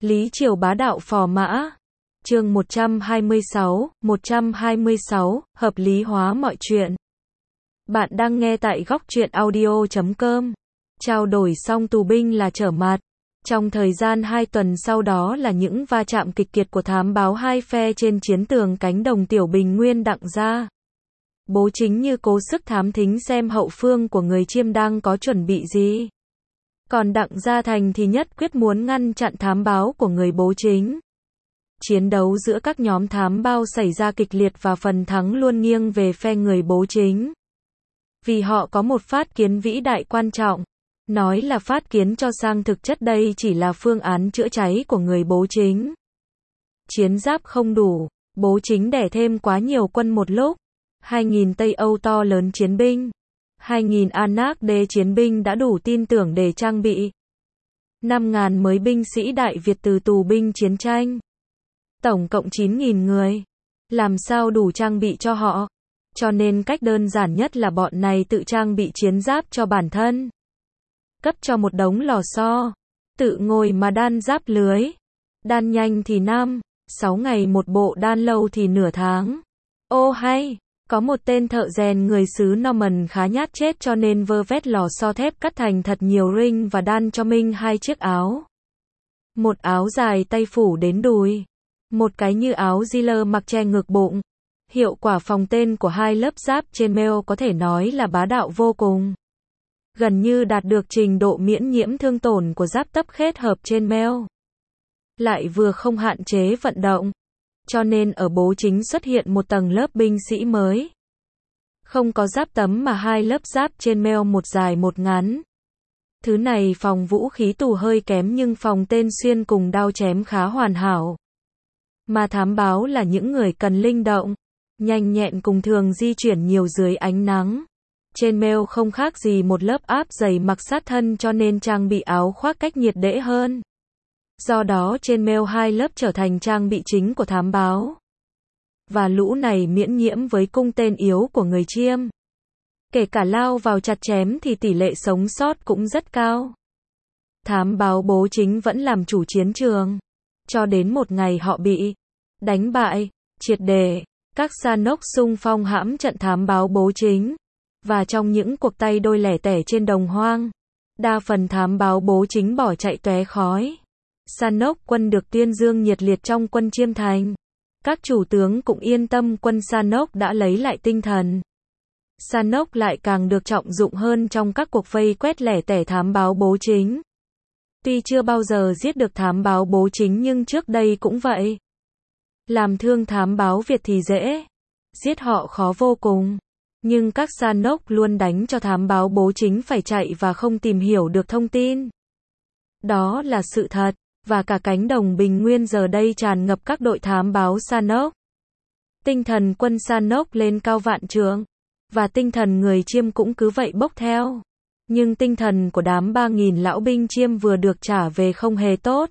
Lý Triều bá đạo phò mã. Chương 126, hợp lý hóa mọi chuyện. Bạn đang nghe tại góc truyện audio.com. Trao đổi xong tù binh là trở mặt. Trong thời gian 2 tuần sau đó là những va chạm kịch liệt của thám báo hai phe trên chiến tường cánh đồng Tiểu Bình Nguyên Đặng gia. Bố Chính như cố sức thám thính xem hậu phương của người Chiêm đang có chuẩn bị gì. Còn Đặng Gia Thành thì nhất quyết muốn ngăn chặn thám báo của người Bố Chính. Chiến đấu giữa các nhóm thám báo xảy ra kịch liệt và phần thắng luôn nghiêng về phe người Bố Chính. Vì họ có một phát kiến vĩ đại quan trọng. Nói là phát kiến cho sang thực chất đây chỉ là phương án chữa cháy của người Bố Chính. Chiến giáp không đủ, Bố Chính đẻ thêm quá nhiều quân một lúc. 2.000 Tây Âu to lớn chiến binh. 2.000 Anak đế chiến binh đã đủ tin tưởng để trang bị. 5.000 mới binh sĩ Đại Việt từ tù binh chiến tranh. Tổng cộng 9.000 người. Làm sao đủ trang bị cho họ? Cho nên cách đơn giản nhất là bọn này tự trang bị chiến giáp cho bản thân. Cấp cho một đống lò xo. Tự ngồi mà đan giáp lưới. Đan nhanh thì 5-6 ngày một bộ, đan lâu thì nửa tháng. Ô hay! Có một tên thợ rèn người xứ Norman khá nhát chết cho nên vơ vét lò xo thép cắt thành thật nhiều ring và đan cho Minh 2 chiếc áo. Một áo dài tay phủ đến đùi. Một cái như áo Giller mặc che ngực bụng. Hiệu quả phòng tên của 2 lớp giáp trên mail có thể nói là bá đạo vô cùng. Gần như đạt được trình độ miễn nhiễm thương tổn của giáp tấp kết hợp trên mail. Lại vừa không hạn chế vận động. Cho nên ở Bố Chính xuất hiện một tầng lớp binh sĩ mới. Không có giáp tấm mà 2 lớp giáp trên mail, một dài một ngắn. Thứ này phòng vũ khí tù hơi kém nhưng phòng tên xuyên cùng đao chém khá hoàn hảo. Mà thám báo là những người cần linh động, nhanh nhẹn cùng thường di chuyển nhiều dưới ánh nắng. Trên mail không khác gì một lớp áp dày mặc sát thân cho nên trang bị áo khoác cách nhiệt đễ hơn. Do đó trên mail 2 lớp trở thành trang bị chính của thám báo. Và lũ này miễn nhiễm với cung tên yếu của người Chiêm. Kể cả lao vào chặt chém thì tỷ lệ sống sót cũng rất cao. Thám báo Bố Chính vẫn làm chủ chiến trường. Cho đến một ngày họ bị đánh bại, triệt để. Các Sanok xung phong hãm trận thám báo Bố Chính. Và trong những cuộc tay đôi lẻ tẻ trên đồng hoang, đa phần thám báo Bố Chính bỏ chạy tóe khói. Sanok quân được tuyên dương nhiệt liệt trong quân Chiêm Thành. Các chủ tướng cũng yên tâm quân Sanok đã lấy lại tinh thần. Sanok lại càng được trọng dụng hơn trong các cuộc vây quét lẻ tẻ thám báo Bố Chính. Tuy chưa bao giờ giết được thám báo Bố Chính nhưng trước đây cũng vậy. Làm thương thám báo Việt thì dễ, giết họ khó vô cùng. Nhưng các Sanok luôn đánh cho thám báo Bố Chính phải chạy và không tìm hiểu được thông tin. Đó là sự thật. Và cả cánh đồng Bình Nguyên giờ đây tràn ngập các đội thám báo Sanok. Tinh thần quân Sanok lên cao vạn trượng. Và tinh thần người Chiêm cũng cứ vậy bốc theo. Nhưng tinh thần của đám 3.000 lão binh Chiêm vừa được trả về không hề tốt.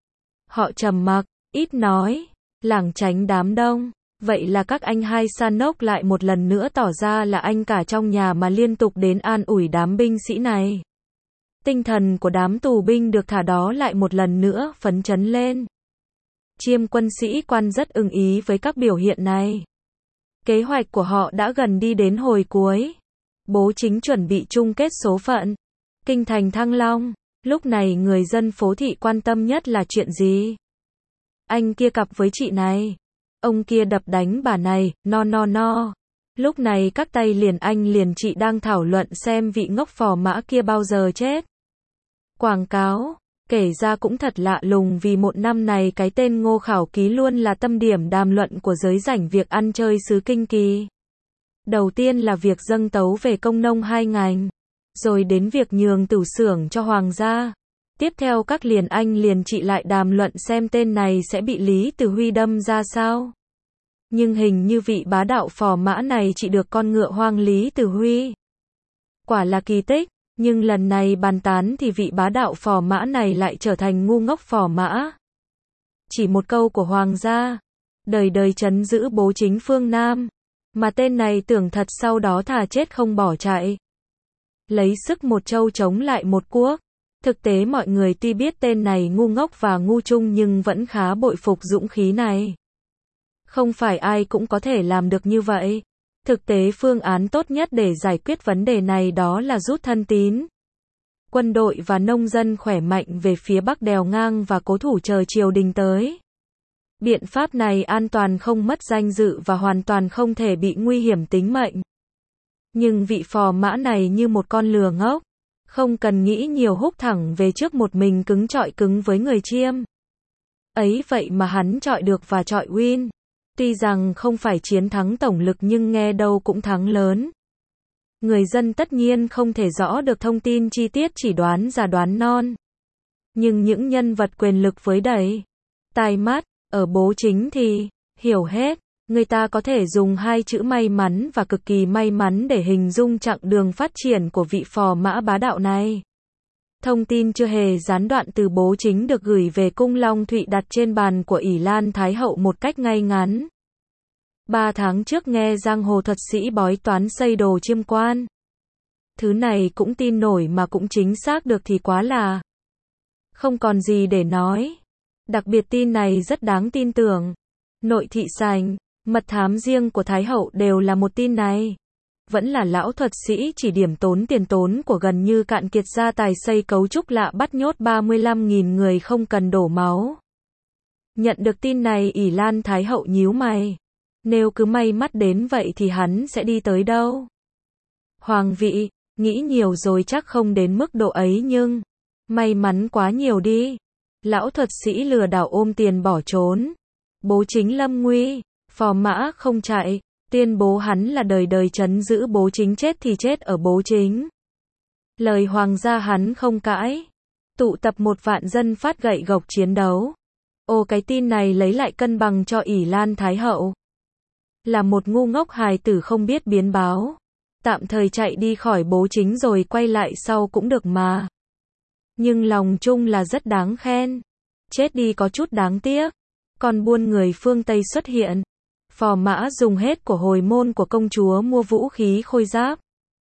Họ trầm mặc, ít nói, lảng tránh đám đông. Vậy là các anh hai Sanok lại một lần nữa tỏ ra là anh cả trong nhà mà liên tục đến an ủi đám binh sĩ này. Tinh thần của đám tù binh được thả đó lại một lần nữa phấn chấn lên. Chiêm quân sĩ quan rất ưng ý với các biểu hiện này. Kế hoạch của họ đã gần đi đến hồi cuối. Bố Chính chuẩn bị chung kết số phận. Kinh thành Thăng Long. Lúc này người dân phố thị quan tâm nhất là chuyện gì? Anh kia cặp với chị này. Ông kia đập đánh bà này, no. Lúc này các tay liền anh liền chị đang thảo luận xem vị ngốc phò mã kia bao giờ chết. Quảng cáo, kể ra cũng thật lạ lùng vì một năm này cái tên Ngô Khảo Ký luôn là tâm điểm đàm luận của giới rảnh việc ăn chơi xứ Kinh Kỳ. Đầu tiên là việc dâng tấu về công nông 2 ngành, rồi đến việc nhường tửu xưởng cho hoàng gia. Tiếp theo các liền anh liền chị lại đàm luận xem tên này sẽ bị Lý Tử Huy đâm ra sao. Nhưng hình như vị bá đạo phò mã này chỉ được con ngựa hoang Lý Tử Huy. Quả là kỳ tích, nhưng lần này bàn tán thì vị bá đạo phò mã này lại trở thành ngu ngốc phò mã. Chỉ một câu của hoàng gia, đời đời trấn giữ Bố Chính phương Nam, mà tên này tưởng thật sau đó thà chết không bỏ chạy. Lấy sức một châu chống lại một quốc, Thực tế mọi người tuy biết tên này ngu ngốc và ngu chung nhưng vẫn khá bội phục dũng khí này. Không phải ai cũng có thể làm được như vậy. Thực tế phương án tốt nhất để giải quyết vấn đề này đó là rút thân tín quân đội và nông dân khỏe mạnh về phía bắc đèo ngang và cố thủ chờ triều đình tới. Biện pháp này an toàn không mất danh dự và hoàn toàn không thể bị nguy hiểm tính mệnh. Nhưng vị phò mã này như một con lừa ngốc, không cần nghĩ nhiều húc thẳng về trước một mình cứng chọi cứng với người Chiêm. Ấy vậy mà hắn chọi được và chọi win. Tuy rằng không phải chiến thắng tổng lực nhưng nghe đâu cũng thắng lớn. Người dân tất nhiên không thể rõ được thông tin chi tiết, chỉ đoán già đoán non. Nhưng những nhân vật quyền lực với đầy tai mắt ở Bố Chính thì hiểu hết. Người ta có thể dùng hai chữ may mắn và cực kỳ may mắn để hình dung chặng đường phát triển của vị phò mã bá đạo này. Thông tin chưa hề gián đoạn từ Bố Chính được gửi về cung Long Thụy đặt trên bàn của ỷ Lan Thái Hậu một cách ngay ngắn. 3 tháng trước nghe giang hồ thuật sĩ bói toán xây đồ chiêm quan. Thứ này cũng tin nổi mà cũng chính xác được thì quá là không còn gì để nói. Đặc biệt tin này rất đáng tin tưởng. Nội thị sành, mật thám riêng của Thái Hậu đều là một tin này. Vẫn là lão thuật sĩ chỉ điểm tốn tiền tốn của gần như cạn kiệt gia tài xây cấu trúc lạ bắt nhốt 35.000 người không cần đổ máu. Nhận được tin này ỷ Lan Thái Hậu nhíu mày. Nếu cứ may mắn đến vậy thì hắn sẽ đi tới đâu? Hoàng vị, nghĩ nhiều rồi chắc không đến mức độ ấy nhưng may mắn quá nhiều đi. Lão thuật sĩ lừa đảo ôm tiền bỏ trốn. Bố Chính lâm nguy, phò mã không chạy, tuyên bố hắn là đời đời trấn giữ Bố Chính, chết thì chết ở Bố Chính. Lời hoàng gia hắn không cãi. Tụ tập 1 vạn dân phát gậy gộc chiến đấu. Ô, cái tin này lấy lại cân bằng cho ỷ Lan Thái Hậu. Là một ngu ngốc hài tử không biết biến báo. Tạm thời chạy đi khỏi Bố Chính rồi quay lại sau cũng được mà. Nhưng lòng chung là rất đáng khen. Chết đi có chút đáng tiếc. Còn buôn người phương Tây xuất hiện. Phò mã dùng hết của hồi môn của công chúa mua vũ khí khôi giáp.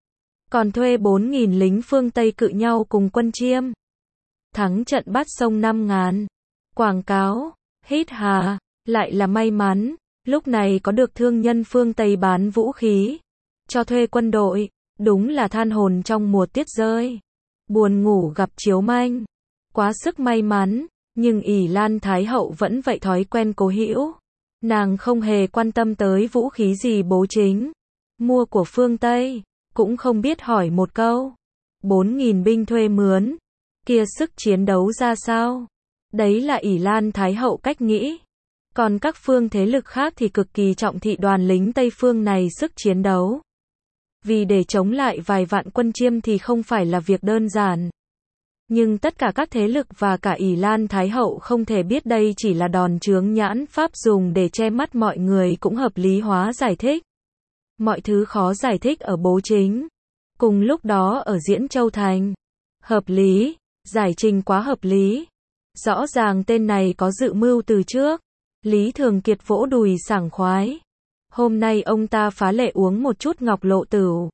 Còn thuê 4.000 lính phương Tây cự nhau cùng quân Chiêm. Thắng trận Bát Sông 5.000. Quảng cáo, hít hà, lại là may mắn. Lúc này có được thương nhân phương Tây bán vũ khí, cho thuê quân đội, đúng là than hồn trong mùa tuyết rơi. Buồn ngủ gặp chiếu manh. Quá sức may mắn, nhưng ỷ Lan Thái Hậu vẫn vậy thói quen cố hữu. Nàng không hề quan tâm tới vũ khí gì Bố Chính mua của phương Tây, cũng không biết hỏi một câu. 4.000 binh thuê mướn, kia sức chiến đấu ra sao? Đấy là ỷ Lan Thái Hậu cách nghĩ. Còn các phương thế lực khác thì cực kỳ trọng thị đoàn lính Tây phương này sức chiến đấu. Vì để chống lại vài vạn quân Chiêm thì không phải là việc đơn giản. Nhưng tất cả các thế lực và cả ỷ Lan Thái Hậu không thể biết đây chỉ là đòn chướng nhãn pháp dùng để che mắt mọi người, cũng hợp lý hóa giải thích. Mọi thứ khó giải thích ở Bố Chính. Cùng lúc đó ở Diễn Châu Thành. Hợp lý, giải trình quá hợp lý. Rõ ràng tên này có dự mưu từ trước. Lý Thường Kiệt vỗ đùi sảng khoái. Hôm nay ông ta phá lệ uống một chút ngọc lộ tửu.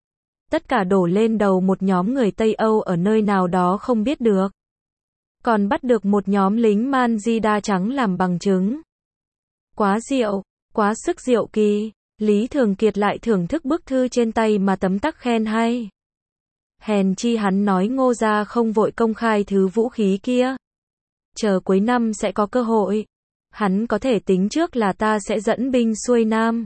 Tất cả đổ lên đầu một nhóm người Tây Âu ở nơi nào đó không biết được. Còn bắt được một nhóm lính man di đa trắng làm bằng chứng. Quá diệu, quá sức diệu kỳ. Lý Thường Kiệt lại thưởng thức bức thư trên tay mà tấm tắc khen hay. Hèn chi hắn nói Ngô gia không vội công khai thứ vũ khí kia. Chờ cuối năm sẽ có cơ hội. Hắn có thể tính trước là ta sẽ dẫn binh xuôi Nam.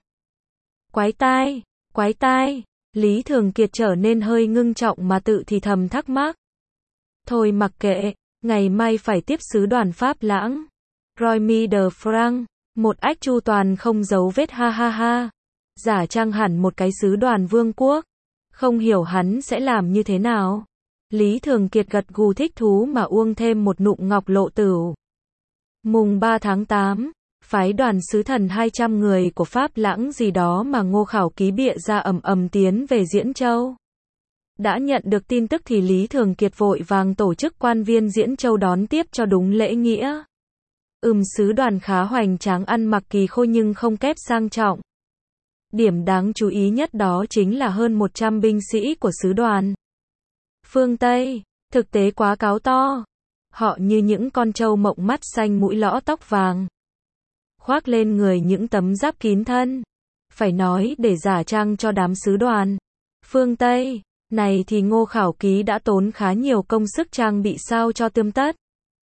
Quái tai. Lý Thường Kiệt trở nên hơi ngưng trọng mà tự thì thầm thắc mắc. Thôi mặc kệ, ngày mai phải tiếp sứ đoàn Pháp Lãng. Roy de Franc, một ách chu toàn không giấu vết ha ha ha. Giả trang hẳn một cái sứ đoàn vương quốc. Không hiểu hắn sẽ làm như thế nào. Lý Thường Kiệt gật gù thích thú mà uống thêm một nụm ngọc lộ tửu. Mùng 3 tháng 8, phái đoàn sứ thần 200 người của Pháp Lãng gì đó mà Ngô Khảo Ký bịa ra ầm tiến về Diễn Châu. Đã nhận được tin tức thì Lý Thường Kiệt vội vàng tổ chức quan viên Diễn Châu đón tiếp cho đúng lễ nghĩa. Sứ đoàn khá hoành tráng, ăn mặc kỳ khôi nhưng không kép sang trọng. Điểm đáng chú ý nhất đó chính là hơn 100 binh sĩ của sứ đoàn phương Tây, Thực tế quá cáo to. Họ như những con trâu mộng mắt xanh mũi lõ tóc vàng. Khoác lên người những tấm giáp kín thân. Phải nói để giả trang cho đám sứ đoàn phương Tây. Này thì Ngô Khảo Ký đã tốn khá nhiều công sức trang bị sao cho tươm tất.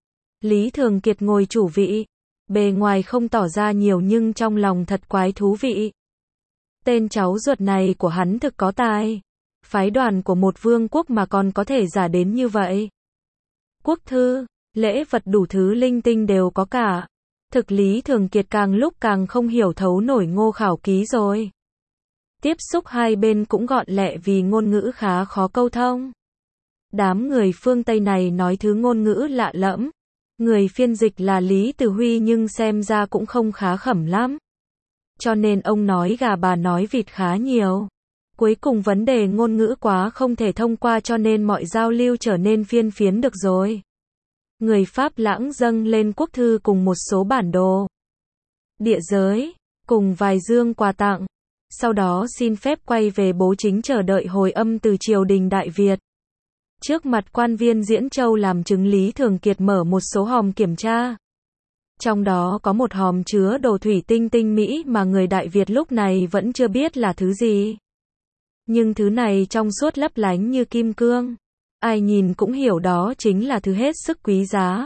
Lý Thường Kiệt ngồi chủ vị. Bề ngoài không tỏ ra nhiều nhưng trong lòng thật quái thú vị. Tên cháu ruột này của hắn thực có tài. Phái đoàn của một vương quốc mà còn có thể giả đến như vậy. Quốc thư, lễ vật đủ thứ linh tinh đều có cả. Thực Lý Thường Kiệt càng lúc càng không hiểu thấu nổi Ngô Khảo Ký rồi. Tiếp xúc hai bên cũng gọn lẹ vì ngôn ngữ khá khó câu thông. Đám người phương Tây này nói thứ ngôn ngữ lạ lẫm. Người phiên dịch là Lý Từ Huy nhưng xem ra cũng không khá khẩm lắm. Cho nên ông nói gà bà nói vịt khá nhiều. Cuối cùng vấn đề ngôn ngữ quá không thể thông qua cho nên mọi giao lưu trở nên phiên phiến được rồi. Người Pháp lãng dâng lên quốc thư cùng một số bản đồ địa giới, cùng vài dương quà tặng. Sau đó xin phép quay về Bố Chính chờ đợi hồi âm từ triều đình Đại Việt. Trước mặt quan viên Diễn Châu làm chứng Lý Thường Kiệt mở một số hòm kiểm tra. Trong đó có một hòm chứa đồ thủy tinh tinh mỹ mà người Đại Việt lúc này vẫn chưa biết là thứ gì. Nhưng thứ này trong suốt lấp lánh như kim cương. Ai nhìn cũng hiểu đó chính là thứ hết sức quý giá.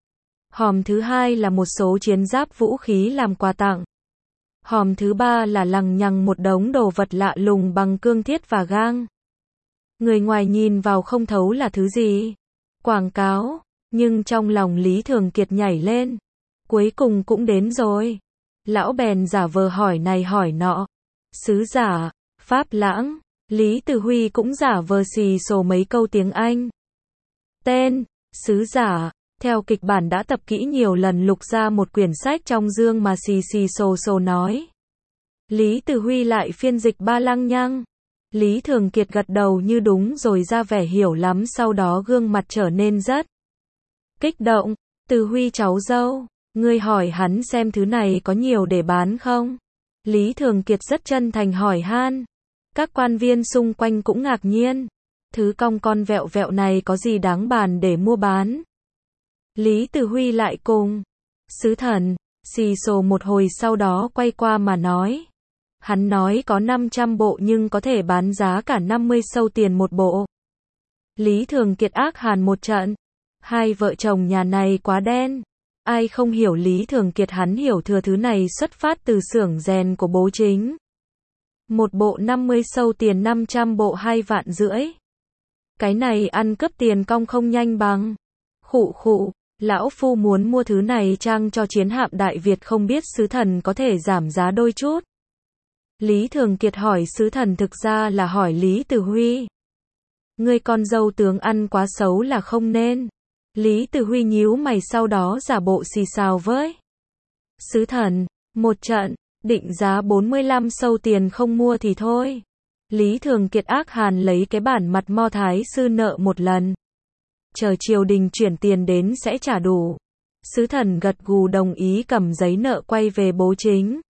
Hòm thứ hai là một số chiến giáp vũ khí làm quà tặng. Hòm thứ ba là lằng nhằng một đống đồ vật lạ lùng bằng cương thiết và gang. Người ngoài nhìn vào không thấu là thứ gì. Quảng cáo. Nhưng trong lòng Lý Thường Kiệt nhảy lên. Cuối cùng cũng đến rồi. Lão bèn giả vờ hỏi này hỏi nọ. Sứ giả, Pháp lãng. Lý Từ Huy cũng giả vờ xì xồ mấy câu tiếng Anh. Tên, sứ giả. Theo kịch bản đã tập kỹ nhiều lần lục ra một quyển sách trong dương mà xì xì xồ xồ nói. Lý Từ Huy lại phiên dịch ba lăng nhăng. Lý Thường Kiệt gật đầu như đúng rồi ra vẻ hiểu lắm sau đó gương mặt trở nên rất kích động. Từ Huy cháu dâu, ngươi hỏi hắn xem thứ này có nhiều để bán không? Lý Thường Kiệt rất chân thành hỏi han. Các quan viên xung quanh cũng ngạc nhiên. Thứ cong con vẹo vẹo này có gì đáng bàn để mua bán? Lý Từ Huy lại cùng sứ thần xì xồ một hồi sau đó quay qua mà nói. Hắn nói có 500 bộ nhưng có thể bán giá cả 50 sâu tiền một bộ. Lý Thường Kiệt ác hàn một trận. Hai vợ chồng nhà này quá đen. Ai không hiểu Lý Thường Kiệt hắn hiểu thừa thứ này xuất phát từ xưởng rèn của Bố Chính. Một bộ 50 sâu tiền 500 bộ 2,5 vạn. Cái này ăn cướp tiền cong không nhanh bằng. Khụ khụ, lão phu muốn mua thứ này trang cho chiến hạm Đại Việt không biết sứ thần có thể giảm giá đôi chút. Lý Thường Kiệt hỏi sứ thần thực ra là hỏi Lý Từ Huy. Ngươi con dâu tướng ăn quá xấu là không nên. Lý Từ Huy nhíu mày sau đó giả bộ xì xào với sứ thần, một trận, định giá 45 sâu tiền không mua thì thôi. Lý Thường Kiệt ác hàn lấy cái bản mặt mo thái sư nợ một lần. Chờ triều đình chuyển tiền đến sẽ trả đủ. Sứ thần gật gù đồng ý cầm giấy nợ quay về Bố Chính.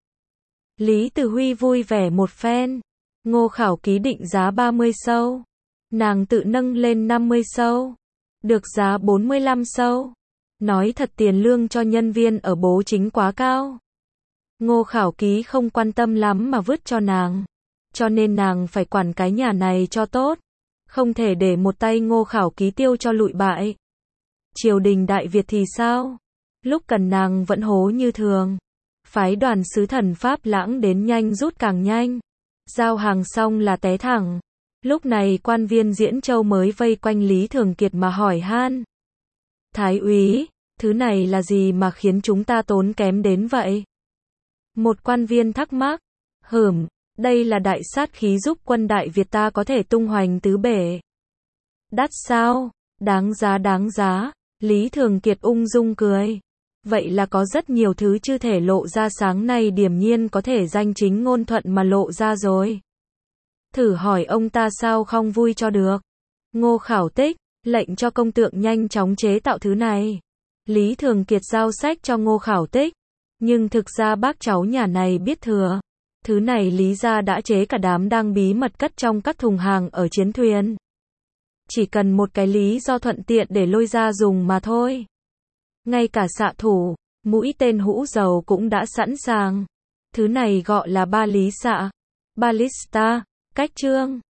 Lý Từ Huy vui vẻ một phen. Ngô Khảo Ký định giá 30 sâu. Nàng tự nâng lên 50 sâu. Được giá 45 sâu. Nói thật tiền lương cho nhân viên ở Bố Chính quá cao. Ngô Khảo Ký không quan tâm lắm mà vứt cho nàng. Cho nên nàng phải quản cái nhà này cho tốt. Không thể để một tay Ngô Khảo Ký tiêu cho lụi bại. Triều đình Đại Việt thì sao? Lúc cần nàng vẫn hố như thường. Phái đoàn sứ thần Pháp lãng đến nhanh rút càng nhanh. Giao hàng xong là té thẳng. Lúc này quan viên Diễn Châu mới vây quanh Lý Thường Kiệt mà hỏi han. Thái úy, thứ này là gì mà khiến chúng ta tốn kém đến vậy? Một quan viên thắc mắc. Đây là đại sát khí giúp quân Đại Việt ta có thể tung hoành tứ bể. Đắt sao? Đáng giá đáng giá. Lý Thường Kiệt ung dung cười. Vậy là có rất nhiều thứ chưa thể lộ ra sáng nay điềm nhiên có thể danh chính ngôn thuận mà lộ ra rồi. Thử hỏi ông ta sao không vui cho được. Ngô Khảo Tích, lệnh cho công tượng nhanh chóng chế tạo thứ này. Lý Thường Kiệt giao sách cho Ngô Khảo Tích. Nhưng thực ra bác cháu nhà này biết thừa. Thứ này Lý gia đã chế cả đám đang bí mật cất trong các thùng hàng ở chiến thuyền. chỉ cần một cái lý do thuận tiện để lôi ra dùng mà thôi. Ngay cả xạ thủ, mũi tên hũ dầu cũng đã sẵn sàng. Thứ này gọi là ba lý xạ, ballista, cách chương.